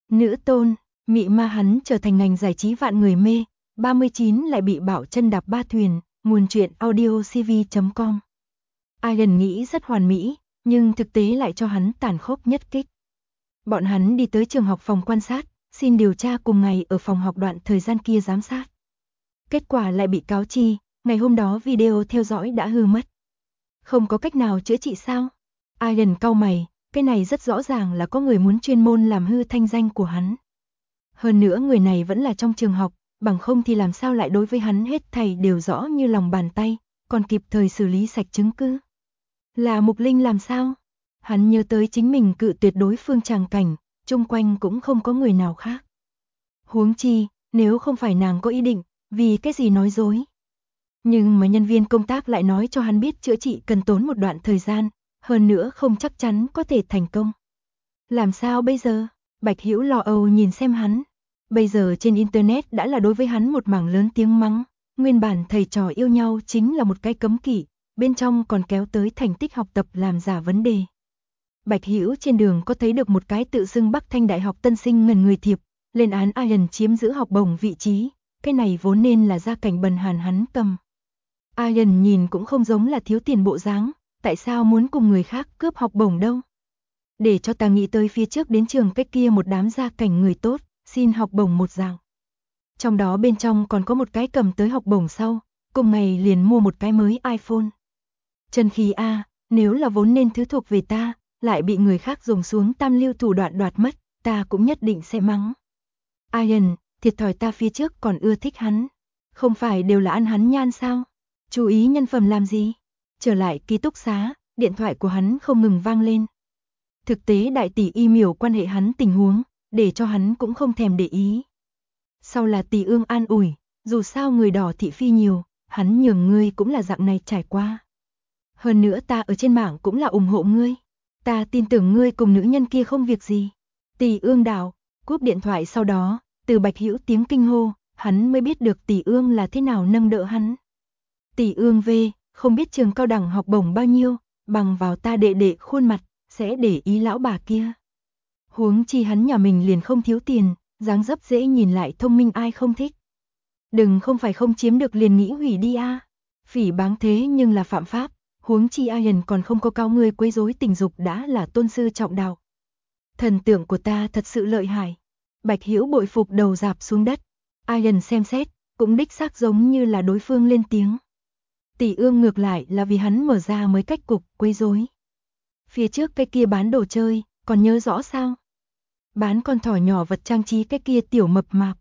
Nữ tôn, mị ma hắn trở thành ngành giải trí vạn người mê, 39 lại bị Bảo chân đạp ba thuyền, nguồn truyện audiocv.com. Ian nghĩ rất hoàn mỹ, nhưng thực tế lại cho hắn tàn khốc nhất kích. Bọn hắn đi tới trường học phòng quan sát, xin điều tra cùng ngày ở phòng học đoạn thời gian kia giám sát. Kết quả lại bị cáo chi, ngày hôm đó video theo dõi đã hư mất. Không có cách nào chữa trị sao? Ian cau mày, cái này rất rõ ràng là có người muốn chuyên môn làm hư thanh danh của hắn. Hơn nữa người này vẫn là trong trường học, bằng không thì làm sao lại đối với hắn hết thảy đều rõ như lòng bàn tay, còn kịp thời xử lý sạch chứng cứ. Là Mục Linh làm sao? Hắn nhớ tới chính mình cự tuyệt đối phương tràng cảnh, chung quanh cũng không có người nào khác. Huống chi, nếu không phải nàng có ý định, vì cái gì nói dối. Nhưng mà nhân viên công tác lại nói cho hắn biết chữa trị cần tốn một đoạn thời gian, hơn nữa không chắc chắn có thể thành công. Làm sao bây giờ? Bạch Hữu lo âu nhìn xem hắn. Bây giờ trên internet đã là đối với hắn một mảng lớn tiếng mắng, nguyên bản thầy trò yêu nhau chính là một cái cấm kỵ, bên trong còn kéo tới thành tích học tập làm giả vấn đề. Bạch Hữu trên đường có thấy được một cái tự xưng Bắc Thanh Đại học tân sinh ngần người thiệp, lên án Ian chiếm giữ học bổng vị trí, cái này vốn nên là gia cảnh bần hàn hắn cầm. Ian nhìn cũng không giống là thiếu tiền bộ dáng, tại sao muốn cùng người khác cướp học bổng đâu? Để cho ta nghĩ tới phía trước đến trường cách kia một đám gia cảnh người tốt, xin học bổng một dạng. Trong đó bên trong còn có một cái cầm tới học bổng sau, cùng ngày liền mua một cái mới iPhone. Chân khí a, nếu là vốn nên thứ thuộc về ta, lại bị người khác dùng xuống tam lưu thủ đoạn đoạt mất, ta cũng nhất định sẽ mắng. Ian, thiệt thòi ta phía trước còn ưa thích hắn. Không phải đều là ăn hắn nhan sao? Chú ý nhân phẩm làm gì? Trở lại ký túc xá, điện thoại của hắn không ngừng vang lên. Thực tế đại tỷ email quan hệ hắn tình huống, để cho hắn cũng không thèm để ý. Sau là tỷ ương an ủi, dù sao người đỏ thị phi nhiều, hắn nhường ngươi cũng là dạng này trải qua. Hơn nữa ta ở trên mạng cũng là ủng hộ ngươi. Ta tin tưởng ngươi cùng nữ nhân kia không việc gì. Tỷ ương đảo, cúp điện thoại sau đó, từ Bạch Hữu tiếng kinh hô, hắn mới biết được tỷ ương là thế nào nâng đỡ hắn. Tỷ ương về, không biết trường cao đẳng học bổng bao nhiêu, bằng vào ta đệ đệ khuôn mặt, sẽ để ý lão bà kia. Huống chi hắn nhà mình liền không thiếu tiền, dáng dấp dễ nhìn lại thông minh ai không thích. Đừng không phải không chiếm được liền nghĩ hủy đi a. Phỉ báng thế nhưng là phạm pháp, huống chi Ian còn không có cao ngươi quấy rối tình dục đã là tôn sư trọng đạo. Thần tượng của ta thật sự lợi hại. Bạch Hữu bội phục đầu rạp xuống đất. Ian xem xét, cũng đích xác giống như là đối phương lên tiếng. Tỷ ương ngược lại là vì hắn mở ra mới cách cục quấy rối. Phía trước cái kia bán đồ chơi, còn nhớ rõ sao? Bán con thỏ nhỏ vật trang trí cái kia tiểu mập mạp.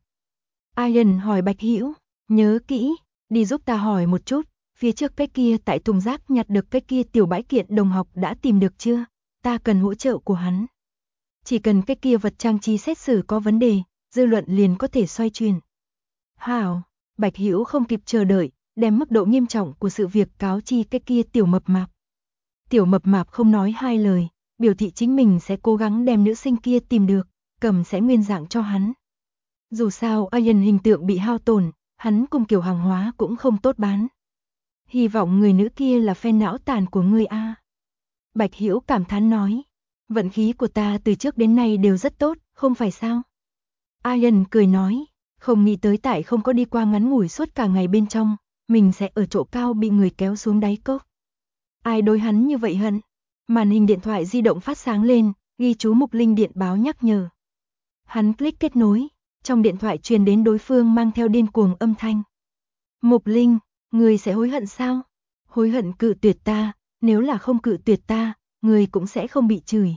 Ian hỏi Bạch Hữu, nhớ kỹ, đi giúp ta hỏi một chút, phía trước cái kia tại thùng rác nhặt được cái kia tiểu bãi kiện đồng học đã tìm được chưa? Ta cần hỗ trợ của hắn. Chỉ cần cái kia vật trang trí xét xử có vấn đề, dư luận liền có thể xoay chuyển. Hảo, Bạch Hữu không kịp chờ đợi, đem mức độ nghiêm trọng của sự việc cáo chi cái kia tiểu mập mạp. Tiểu mập mạp không nói hai lời, biểu thị chính mình sẽ cố gắng đem nữ sinh kia tìm được, cầm sẽ nguyên dạng cho hắn. Dù sao Ian hình tượng bị hao tổn, hắn cùng kiểu hàng hóa cũng không tốt bán. Hy vọng người nữ kia là fan não tàn của ngươi a. Bạch Hữu cảm thán nói, vận khí của ta từ trước đến nay đều rất tốt, không phải sao? Ian cười nói, không nghĩ tới tại không có đi qua ngắn ngủi suốt cả ngày bên trong, mình sẽ ở chỗ cao bị người kéo xuống đáy cốc. Ai đối hắn như vậy hận? Màn hình điện thoại di động phát sáng lên, ghi chú Mục Linh điện báo nhắc nhở. Hắn click kết nối, trong điện thoại truyền đến đối phương mang theo điên cuồng âm thanh. Mục Linh, người sẽ hối hận sao? Hối hận cự tuyệt ta, nếu là không cự tuyệt ta, người cũng sẽ không bị chửi.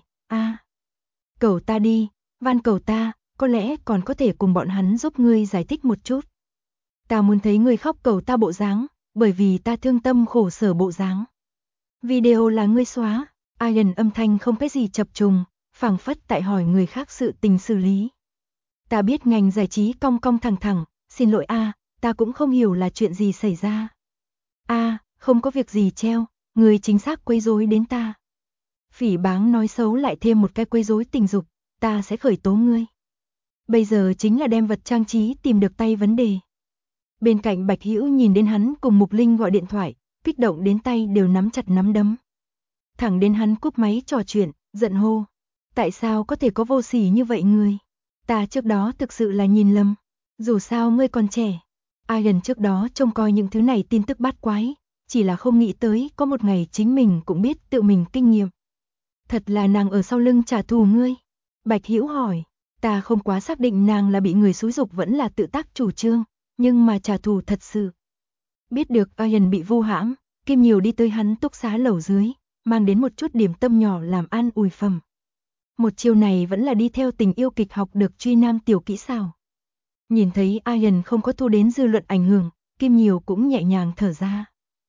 Cầu ta đi, van cầu ta, có lẽ còn có thể cùng bọn hắn giúp ngươi giải thích một chút. Ta muốn thấy ngươi khóc cầu ta bộ dáng, bởi vì ta thương tâm khổ sở bộ dáng. Video là ngươi xóa, Ian âm thanh không cái gì chập trùng, phảng phất tại hỏi người khác sự tình xử lý. Ta biết ngành giải trí cong cong thẳng thẳng, xin lỗi ta cũng không hiểu là chuyện gì xảy ra. Không có việc gì treo, người chính xác quấy rối đến ta. Phỉ báng nói xấu lại thêm một cái quấy rối tình dục, ta sẽ khởi tố ngươi. Bây giờ chính là đem vật trang trí tìm được tay vấn đề. Bên cạnh Bạch Hữu nhìn đến hắn cùng Mục Linh gọi điện thoại, kích động đến tay đều nắm chặt nắm đấm. Thẳng đến hắn cúp máy trò chuyện, giận hô. Tại sao có thể có vô sỉ như vậy người? Ta trước đó thực sự là nhìn lầm. Dù sao ngươi còn trẻ. Ian trước đó trông coi những thứ này tin tức bát quái, chỉ là không nghĩ tới có một ngày chính mình cũng biết tự mình kinh nghiệm. Thật là nàng ở sau lưng trả thù ngươi? Bạch Hữu hỏi, ta không quá xác định nàng là bị người xúi giục vẫn là tự tác chủ trương, nhưng mà trả thù thật sự. Biết được Ian bị vu hãm, Kim Nhiều đi tới hắn túc xá lầu dưới, mang đến một chút điểm tâm nhỏ làm an ủi phẩm. Một chiều này vẫn là đi theo tình yêu kịch học được truy nam tiểu kỹ xảo. Nhìn thấy Ian không có thu đến dư luận ảnh hưởng, Kim Nhiều cũng nhẹ nhàng thở ra.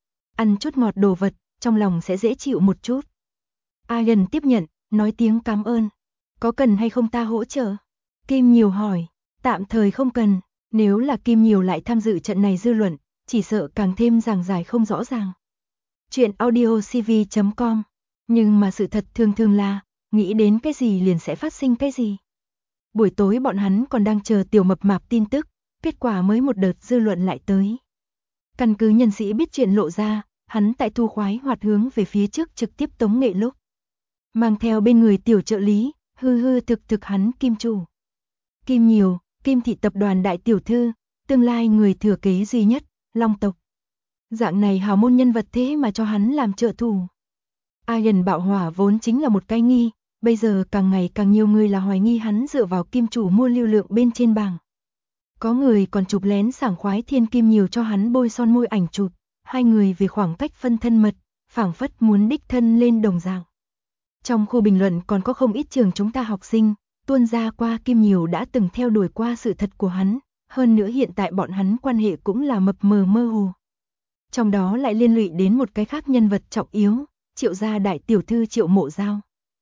Ăn chút ngọt đồ vật, trong lòng sẽ dễ chịu một chút. Ian tiếp nhận, nói tiếng cảm ơn. Có cần hay không ta hỗ trợ? Kim Nhiều hỏi, tạm thời không cần, nếu là Kim Nhiều lại tham dự trận này dư luận, chỉ sợ càng thêm giảng giải không rõ ràng. Chuyện audiocv.com. Nhưng mà sự thật thường thường là, nghĩ đến cái gì liền sẽ phát sinh cái gì. Buổi tối bọn hắn còn đang chờ tiểu mập mạp tin tức, kết quả mới một đợt dư luận lại tới. Căn cứ nhân sĩ biết chuyện lộ ra, hắn tại Thu Khoái Hoạt hướng về phía trước trực tiếp tống nghệ lúc. Mang theo bên người tiểu trợ lý, hư thực hắn Kim chủ. Kim Nhiều, Kim thị tập đoàn đại tiểu thư, tương lai người thừa kế duy nhất, Long tộc. Dạng này hào môn nhân vật thế mà cho hắn làm trợ thủ. Ian bạo hỏa vốn chính là một cái nghi, bây giờ càng ngày càng nhiều người là hoài nghi hắn dựa vào Kim chủ mua lưu lượng bên trên bảng. Có người còn chụp lén sảng khoái thiên Kim Nhiều cho hắn bôi son môi ảnh chụp, hai người vì khoảng cách phân thân mật, phảng phất muốn đích thân lên đồng dạng. Trong khu bình luận còn có không ít trường chúng ta học sinh, tuôn ra qua Kim Nhiều đã từng theo đuổi qua sự thật của hắn, hơn nữa hiện tại bọn hắn quan hệ cũng là mập mờ mơ hồ. Trong đó lại liên lụy đến một cái khác nhân vật trọng yếu, Triệu gia đại tiểu thư Triệu Mộ Giao.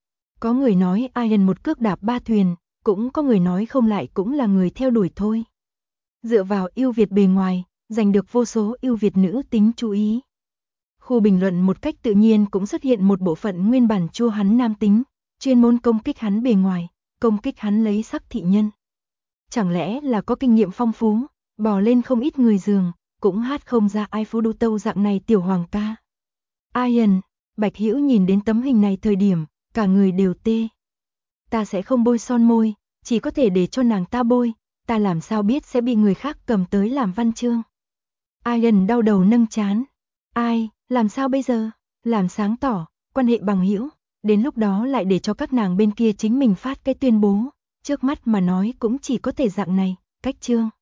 Có người nói Ian một cước đạp ba thuyền, cũng có người nói không lại cũng là người theo đuổi thôi. Dựa vào ưu việt bề ngoài, giành được vô số ưu việt nữ tính chú ý. Khu bình luận một cách tự nhiên cũng xuất hiện một bộ phận nguyên bản chua hắn nam tính, chuyên môn công kích hắn bề ngoài, công kích hắn lấy sắc thị nhân. Chẳng lẽ là có kinh nghiệm phong phú, bò lên không ít người giường, cũng hát không ra ai phú đô tâu dạng này tiểu hoàng ca. Ian, Bạch Hữu nhìn đến tấm hình này thời điểm, cả người đều tê. Ta sẽ không bôi son môi, chỉ có thể để cho nàng ta bôi, ta làm sao biết sẽ bị người khác cầm tới làm văn chương. Ian đau đầu nâng trán. Ai, làm sao bây giờ? Làm sáng tỏ, quan hệ bằng hữu, đến lúc đó lại để cho các nàng bên kia chính mình phát cái tuyên bố, trước mắt mà nói cũng chỉ có thể dạng này, cách chương.